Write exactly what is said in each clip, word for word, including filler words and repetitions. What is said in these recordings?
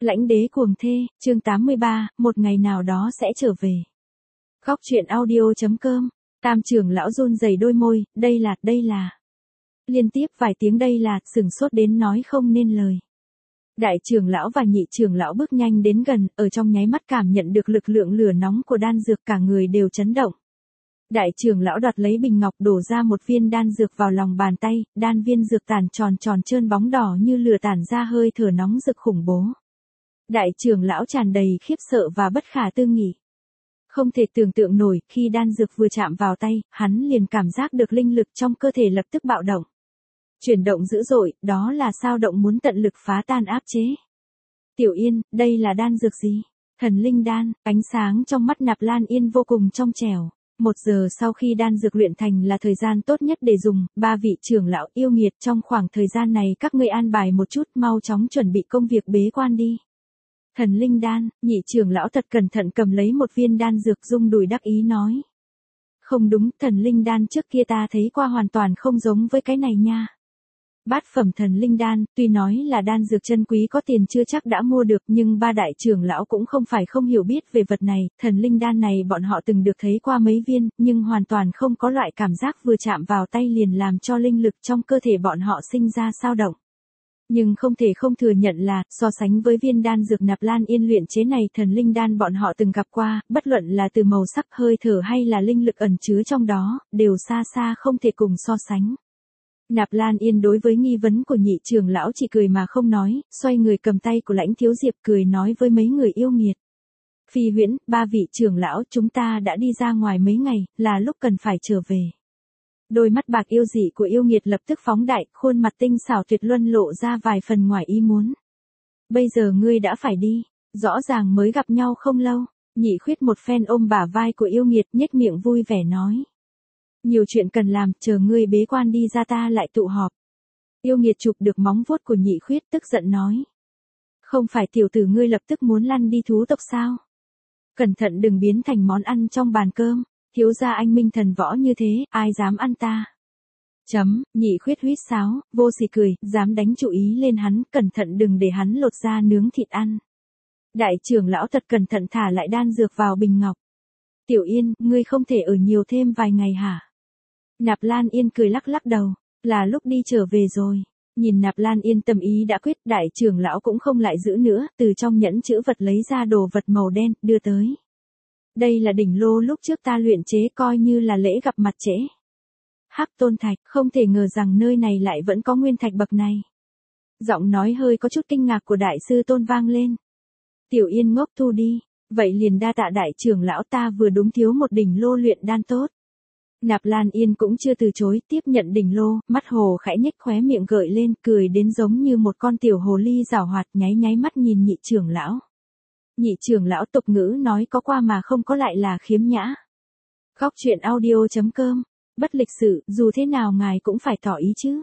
Lãnh đế cuồng thê, chương tám mươi ba, một ngày nào đó sẽ trở về. Góc truyện audio.com, Tam trưởng lão run rẩy đôi môi, đây là, đây là. Liên tiếp vài tiếng đây là, sửng sốt đến nói không nên lời. Đại trưởng lão và nhị trưởng lão bước nhanh đến gần, ở trong nháy mắt cảm nhận được lực lượng lửa nóng của đan dược, cả người đều chấn động. Đại trưởng lão đoạt lấy bình ngọc đổ ra một viên đan dược vào lòng bàn tay, đan viên dược tản tròn tròn trơn bóng đỏ như lửa tản ra hơi thở nóng rực khủng bố. Đại trưởng lão tràn đầy khiếp sợ và bất khả tư nghị. Không thể tưởng tượng nổi, khi đan dược vừa chạm vào tay, hắn liền cảm giác được linh lực trong cơ thể lập tức bạo động. Chuyển động dữ dội, đó là sao động muốn tận lực phá tan áp chế. Tiểu Yên, đây là đan dược gì? Thần linh đan, ánh sáng trong mắt Nạp Lan Yên vô cùng trong trẻo. Một giờ sau khi đan dược luyện thành là thời gian tốt nhất để dùng, ba vị trưởng lão yêu nghiệt trong khoảng thời gian này các ngươi an bài một chút, mau chóng chuẩn bị công việc bế quan đi. Thần linh đan, nhị trưởng lão thật cẩn thận cầm lấy một viên đan dược rung đùi đắc ý nói. Không đúng, thần linh đan trước kia ta thấy qua hoàn toàn không giống với cái này nha. Bát phẩm thần linh đan, tuy nói là đan dược chân quý có tiền chưa chắc đã mua được, nhưng ba đại trưởng lão cũng không phải không hiểu biết về vật này, thần linh đan này bọn họ từng được thấy qua mấy viên, nhưng hoàn toàn không có loại cảm giác vừa chạm vào tay liền làm cho linh lực trong cơ thể bọn họ sinh ra dao động. Nhưng không thể không thừa nhận là, so sánh với viên đan dược Nạp Lan Yên luyện chế này, thần linh đan bọn họ từng gặp qua, bất luận là từ màu sắc, hơi thở hay là linh lực ẩn chứa trong đó, đều xa xa không thể cùng so sánh. Nạp Lan Yên đối với nghi vấn của nhị trưởng lão chỉ cười mà không nói, xoay người cầm tay của Lãnh Thiếu Diệp cười nói với mấy người yêu nghiệt. Phi Huyễn, ba vị trưởng lão, chúng ta đã đi ra ngoài mấy ngày, là lúc cần phải trở về. Đôi mắt bạc yêu dị của yêu nghiệt lập tức phóng đại, khuôn mặt tinh xảo tuyệt luân lộ ra vài phần ngoài ý muốn. Bây giờ ngươi đã phải đi, rõ ràng mới gặp nhau không lâu, nhị khuyết một phen ôm bả vai của yêu nghiệt nhếch miệng vui vẻ nói. Nhiều chuyện cần làm, chờ ngươi bế quan đi ra ta lại tụ họp. Yêu nghiệt chụp được móng vuốt của nhị khuyết tức giận nói. Không phải tiểu tử ngươi lập tức muốn lăn đi thú tộc sao? Cẩn thận đừng biến thành món ăn trong bàn cơm, thiếu gia anh minh thần võ như thế, ai dám ăn ta? Chấm, nhị khuyết huýt sáo, vô sỉ cười, dám đánh chú ý lên hắn, cẩn thận đừng để hắn lột ra nướng thịt ăn. Đại trưởng lão thật cẩn thận thả lại đan dược vào bình ngọc. Tiểu Yên, ngươi không thể ở nhiều thêm vài ngày hả? Nạp Lan Yên cười lắc lắc đầu, là lúc đi trở về rồi. Nhìn Nạp Lan Yên tâm ý đã quyết, đại trưởng lão cũng không lại giữ nữa, từ trong nhẫn chữ vật lấy ra đồ vật màu đen, đưa tới. Đây là đỉnh lô lúc trước ta luyện chế, coi như là lễ gặp mặt trễ. Hắc tôn thạch, không thể ngờ rằng nơi này lại vẫn có nguyên thạch bậc này. Giọng nói hơi có chút kinh ngạc của đại sư tôn vang lên. Tiểu Yên ngốc thu đi, vậy liền đa tạ đại trưởng lão, ta vừa đúng thiếu một đỉnh lô luyện đan tốt. Nạp Lan Yên cũng chưa từ chối, tiếp nhận đỉnh lô, mắt hồ khẽ nhếch khóe miệng gợi lên, cười đến giống như một con tiểu hồ ly giảo hoạt, nháy nháy mắt nhìn nhị trưởng lão. Nhị trưởng lão tục ngữ nói có qua mà không có lại là khiếm nhã. Góc truyện audio.com, bất lịch sự, dù thế nào ngài cũng phải tỏ ý chứ.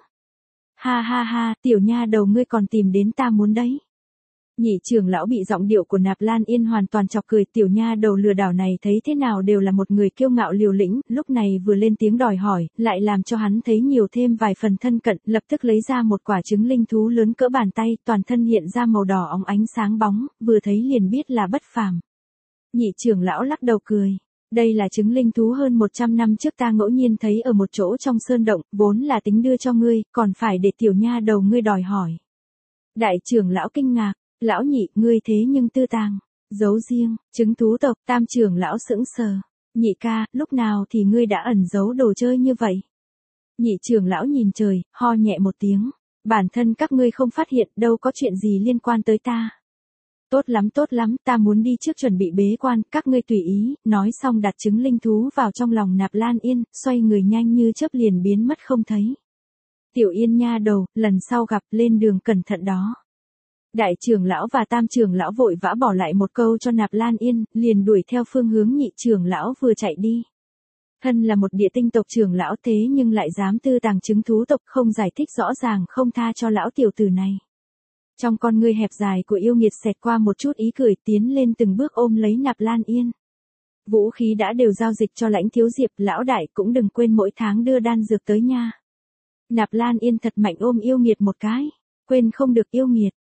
Ha ha ha, tiểu nha đầu ngươi còn tìm đến ta muốn đấy. Nhị trưởng lão bị giọng điệu của Nạp Lan Yên hoàn toàn chọc cười, tiểu nha đầu lừa đảo này thấy thế nào đều là một người kiêu ngạo liều lĩnh, lúc này vừa lên tiếng đòi hỏi, lại làm cho hắn thấy nhiều thêm vài phần thân cận, lập tức lấy ra một quả trứng linh thú lớn cỡ bàn tay, toàn thân hiện ra màu đỏ óng ánh sáng bóng, vừa thấy liền biết là bất phàm. Nhị trưởng lão lắc đầu cười. Đây là trứng linh thú hơn một trăm năm trước ta ngẫu nhiên thấy ở một chỗ trong sơn động, vốn là tính đưa cho ngươi, còn phải để tiểu nha đầu ngươi đòi hỏi. Đại trưởng lão kinh ngạc. Lão nhị, ngươi thế nhưng tư tàng, giấu riêng, trứng thú tộc, tam trưởng lão sững sờ. Nhị ca, lúc nào thì ngươi đã ẩn giấu đồ chơi như vậy? Nhị trưởng lão nhìn trời, ho nhẹ một tiếng. Bản thân các ngươi không phát hiện, đâu có chuyện gì liên quan tới ta. Tốt lắm tốt lắm, ta muốn đi trước chuẩn bị bế quan, các ngươi tùy ý, nói xong đặt trứng linh thú vào trong lòng Nạp Lan Yên, xoay người nhanh như chớp liền biến mất không thấy. Tiểu Yên nha đầu, lần sau gặp, lên đường cẩn thận đó. Đại trưởng lão và tam trưởng lão vội vã bỏ lại một câu cho Nạp Lan Yên, liền đuổi theo phương hướng nhị trưởng lão vừa chạy đi. Thân là một địa tinh tộc trưởng lão thế nhưng lại dám tư tàng trứng thú tộc, không giải thích rõ ràng không tha cho lão tiểu tử này. Trong con ngươi hẹp dài của yêu nghiệt xẹt qua một chút ý cười, tiến lên từng bước ôm lấy Nạp Lan Yên. Vũ khí đã đều giao dịch cho Lãnh Thiếu Diệp, lão đại cũng đừng quên mỗi tháng đưa đan dược tới nha. Nạp Lan Yên thật mạnh ôm yêu nghiệt một cái, quên không được yêu nghiệt.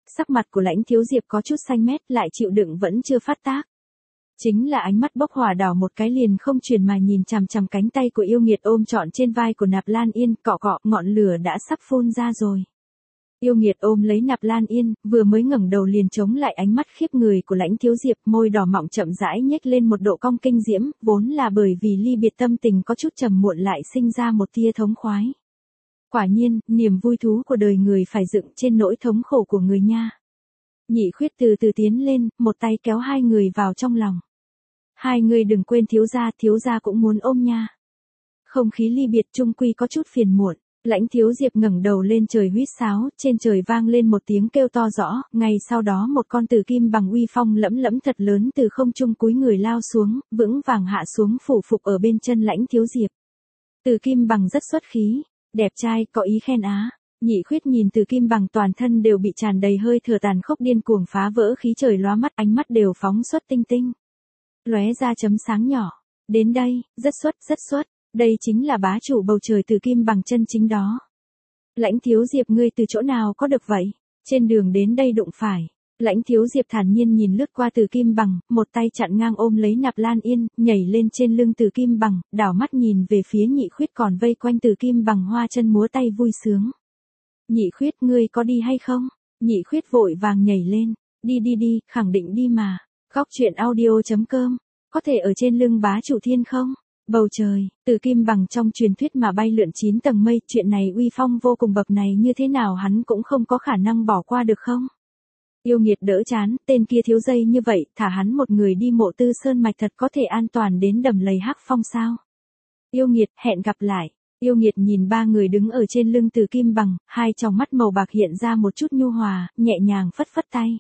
sắc mặt của Lãnh Thiếu Diệp có chút xanh mét, lại chịu đựng vẫn chưa phát tác. Chính là ánh mắt bốc hỏa đảo một cái liền không truyền mà nhìn chằm chằm cánh tay của yêu nghiệt ôm trọn trên vai của Nạp Lan Yên, cọ cọ, ngọn lửa đã sắp phun ra rồi. Yêu nghiệt ôm lấy Nạp Lan Yên, vừa mới ngẩng đầu liền chống lại ánh mắt khiếp người của Lãnh Thiếu Diệp, môi đỏ mọng chậm rãi nhếch lên một độ cong kinh diễm, vốn là bởi vì ly biệt tâm tình có chút trầm muộn lại sinh ra một tia thống khoái. Quả nhiên, niềm vui thú của đời người phải dựng trên nỗi thống khổ của người nha. Nhị Khuyết từ từ tiến lên, một tay kéo hai người vào trong lòng. Hai người đừng quên thiếu gia, thiếu gia cũng muốn ôm nha. Không khí ly biệt chung quy có chút phiền muộn. Lãnh Thiếu Diệp ngẩng đầu lên trời huýt sáo, trên trời vang lên một tiếng kêu to rõ, ngay sau đó một con tử kim bằng uy phong lẫm lẫm thật lớn từ không trung cúi người lao xuống, vững vàng hạ xuống phủ phục ở bên chân Lãnh Thiếu Diệp. Tử kim bằng rất xuất khí, đẹp trai, có ý khen á. Nhị Khuyết nhìn Tử kim bằng toàn thân đều bị tràn đầy hơi thở tàn khốc điên cuồng phá vỡ khí trời lóa mắt, ánh mắt đều phóng xuất tinh tinh. Lóe ra chấm sáng nhỏ. Đến đây, rất xuất, rất xuất. Đây chính là bá chủ bầu trời Tử kim bằng chân chính đó. Lãnh Thiếu Diệp ngươi từ chỗ nào có được vậy? Trên đường đến đây đụng phải. Lãnh Thiếu Diệp thản nhiên nhìn lướt qua Tử kim bằng, một tay chặn ngang ôm lấy Nạp Lan Yên, nhảy lên trên lưng Tử kim bằng, đảo mắt nhìn về phía Nhị Khuyết còn vây quanh Tử kim bằng hoa chân múa tay vui sướng. Nhị Khuyết ngươi có đi hay không? Nhị Khuyết vội vàng nhảy lên. Đi đi đi, khẳng định đi mà. Góc truyện audio chấm com. Có thể ở trên lưng bá chủ thiên không? Bầu trời, Tử kim bằng trong truyền thuyết mà bay lượn chín tầng mây, chuyện này uy phong vô cùng bậc này như thế nào hắn cũng không có khả năng bỏ qua được không? Yêu nghiệt đỡ chán, tên kia thiếu dây như vậy, thả hắn một người đi Mộ Tư Sơn mạch thật có thể an toàn đến đầm lầy hắc phong sao? Yêu nghiệt, hẹn gặp lại. Yêu nghiệt nhìn ba người đứng ở trên lưng Tử kim bằng, hai tròng mắt màu bạc hiện ra một chút nhu hòa, nhẹ nhàng phất phất tay.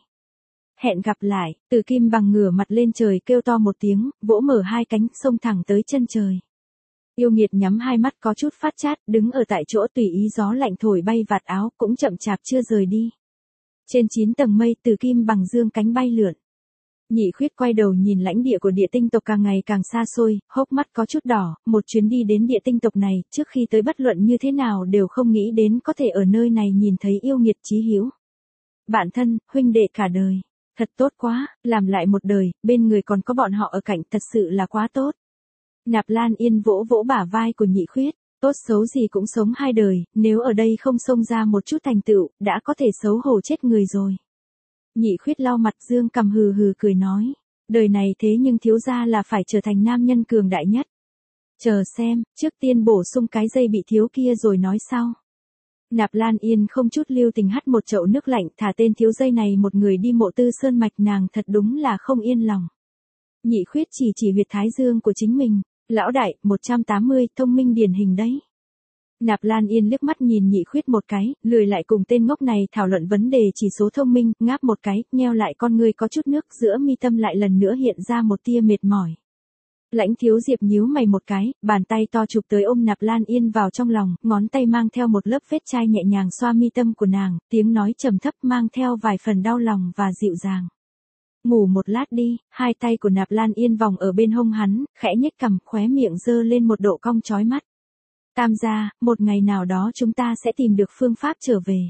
Hẹn gặp lại, Tử kim bằng ngửa mặt lên trời kêu to một tiếng, vỗ mở hai cánh, xông thẳng tới chân trời. Yêu nghiệt nhắm hai mắt có chút phát chát, đứng ở tại chỗ tùy ý gió lạnh thổi bay vạt áo, cũng chậm chạp chưa rời đi. Trên chín tầng mây, Tử kim bằng dương cánh bay lượn. Nhị Khuyết quay đầu nhìn lãnh địa của địa tinh tộc càng ngày càng xa xôi, hốc mắt có chút đỏ, một chuyến đi đến địa tinh tộc này, trước khi tới bất luận như thế nào đều không nghĩ đến có thể ở nơi này nhìn thấy yêu nghiệt chí hữu. Bạn thân, huynh đệ cả đời. Thật tốt quá, làm lại một đời, bên người còn có bọn họ ở cạnh, thật sự là quá tốt. Nạp Lan Yên vỗ vỗ bả vai của Nhị Khuyết, tốt xấu gì cũng sống hai đời, nếu ở đây không xông ra một chút thành tựu, đã có thể xấu hổ chết người rồi. Nhị Khuyết lau mặt dương cằm hừ hừ cười nói, đời này thế nhưng thiếu gia là phải trở thành nam nhân cường đại nhất. Chờ xem, trước tiên bổ sung cái dây bị thiếu kia rồi nói sau. Nạp Lan Yên không chút lưu tình hắt một chậu nước lạnh, thả tên thiếu dây này một người đi Mộ Tư Sơn mạch, nàng thật đúng là không yên lòng. Nhị Khuyết chỉ chỉ huyệt thái dương của chính mình, lão đại, một trăm tám mươi, thông minh điển hình đấy. Nạp Lan Yên liếc mắt nhìn Nhị Khuyết một cái, lười lại cùng tên ngốc này thảo luận vấn đề chỉ số thông minh, ngáp một cái, nheo lại con ngươi có chút nước, giữa mi tâm lại lần nữa hiện ra một tia mệt mỏi. Lãnh Thiếu Diệp nhíu mày một cái, bàn tay to chụp tới ôm Nạp Lan Yên vào trong lòng, ngón tay mang theo một lớp vết chai nhẹ nhàng xoa mi tâm của nàng, tiếng nói trầm thấp mang theo vài phần đau lòng và dịu dàng. Ngủ một lát đi, hai tay của Nạp Lan Yên vòng ở bên hông hắn, khẽ nhếch cằm, khóe miệng giơ lên một độ cong chói mắt. Tam gia, một ngày nào đó chúng ta sẽ tìm được phương pháp trở về.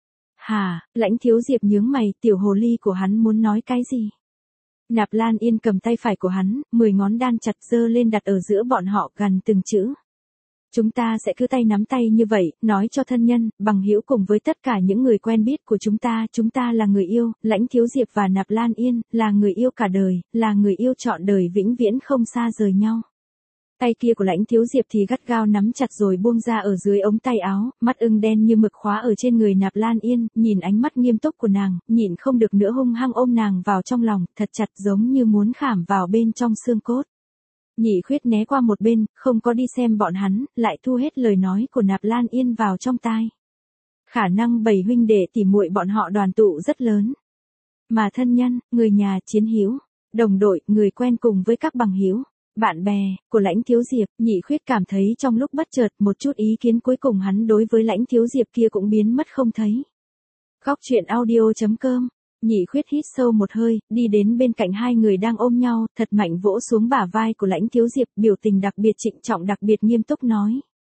Hả, Lãnh Thiếu Diệp nhướng mày, tiểu hồ ly của hắn muốn nói cái gì? Nạp Lan Yên cầm tay phải của hắn, mười ngón đan chặt giơ lên đặt ở giữa bọn họ gần từng chữ. Chúng ta sẽ cứ tay nắm tay như vậy, nói cho thân nhân, bằng hữu cùng với tất cả những người quen biết của chúng ta, chúng ta là người yêu, Lãnh Thiếu Diệp và Nạp Lan Yên, là người yêu cả đời, là người yêu trọn đời vĩnh viễn không xa rời nhau. Tay kia của Lãnh Thiếu Diệp thì gắt gao nắm chặt rồi buông ra ở dưới ống tay áo, mắt ưng đen như mực khóa ở trên người Nạp Lan Yên, nhìn ánh mắt nghiêm túc của nàng, nhịn không được nữa hung hăng ôm nàng vào trong lòng, thật chặt giống như muốn khảm vào bên trong xương cốt. Nhị Khuyết né qua một bên, không có đi xem bọn hắn, lại thu hết lời nói của Nạp Lan Yên vào trong tai. Khả năng bảy huynh đệ tỉ muội bọn họ đoàn tụ rất lớn. Mà thân nhân, người nhà, chiến hữu, đồng đội, người quen cùng với các bằng hữu, bạn bè của Lãnh Thiếu Diệp, Nhị Khuyết cảm thấy trong lúc bất chợt một chút ý kiến cuối cùng hắn đối với Lãnh Thiếu Diệp kia cũng biến mất không thấy. Góc truyện audio chấm com. Nhị Khuyết hít sâu một hơi, đi đến bên cạnh hai người đang ôm nhau, thật mạnh vỗ xuống bả vai của Lãnh Thiếu Diệp, biểu tình đặc biệt trịnh trọng đặc biệt nghiêm túc nói.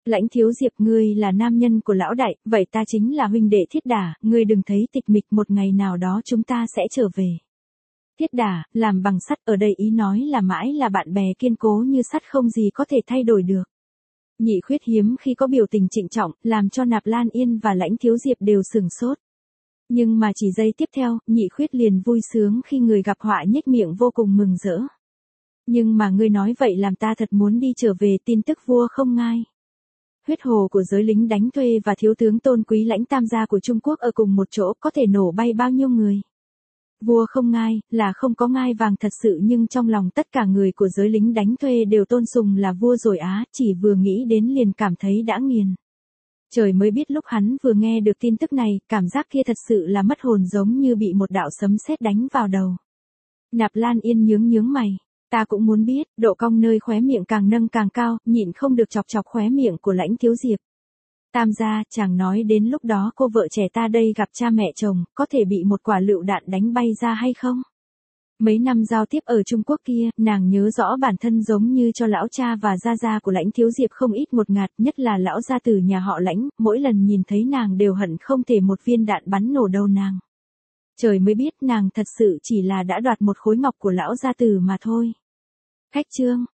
Lãnh Thiếu Diệp, ngươi là nam nhân của lão đại, vậy ta chính là huynh đệ Thiết Đả, ngươi đừng thấy tịch mịch, một ngày nào đó chúng ta sẽ trở về. Thiết Đả, làm bằng sắt, ở đây ý nói là mãi là bạn bè kiên cố như sắt, không gì có thể thay đổi được. Nhị Khuyết hiếm khi có biểu tình trịnh trọng, làm cho Nạp Lan Yên và Lãnh Thiếu Diệp đều sừng sốt. Nhưng mà chỉ giây tiếp theo, Nhị Khuyết liền vui sướng khi người gặp họa nhếch miệng vô cùng mừng rỡ. Nhưng mà ngươi nói vậy làm ta thật muốn đi trở về, tin tức vua không ngai. Huyết hồ của giới lính đánh thuê và thiếu tướng Tôn Quý Lãnh tam gia của Trung Quốc ở cùng một chỗ có thể nổ bay bao nhiêu người. Vua không ngai, là không có ngai vàng thật sự, nhưng trong lòng tất cả người của giới lính đánh thuê đều tôn sùng là vua rồi á, chỉ vừa nghĩ đến liền cảm thấy đã nghiền. Trời mới biết lúc hắn vừa nghe được tin tức này, cảm giác kia thật sự là mất hồn, giống như bị một đạo sấm sét đánh vào đầu. Nạp Lan Yên nhướng nhướng mày. Ta cũng muốn biết, độ cong nơi khóe miệng càng nâng càng cao, nhịn không được chọc chọc khóe miệng của Lãnh Thiếu Diệp. Tam gia, chàng nói đến lúc đó cô vợ trẻ ta đây gặp cha mẹ chồng, có thể bị một quả lựu đạn đánh bay ra hay không? Mấy năm giao tiếp ở Trung Quốc kia, nàng nhớ rõ bản thân giống như cho lão cha và gia gia của Lãnh Thiếu Diệp không ít ngột ngạt, nhất là lão gia tử nhà họ Lãnh, mỗi lần nhìn thấy nàng đều hận không thể một viên đạn bắn nổ đầu nàng. Trời mới biết nàng thật sự chỉ là đã đoạt một khối ngọc của lão gia tử mà thôi. Khách trương,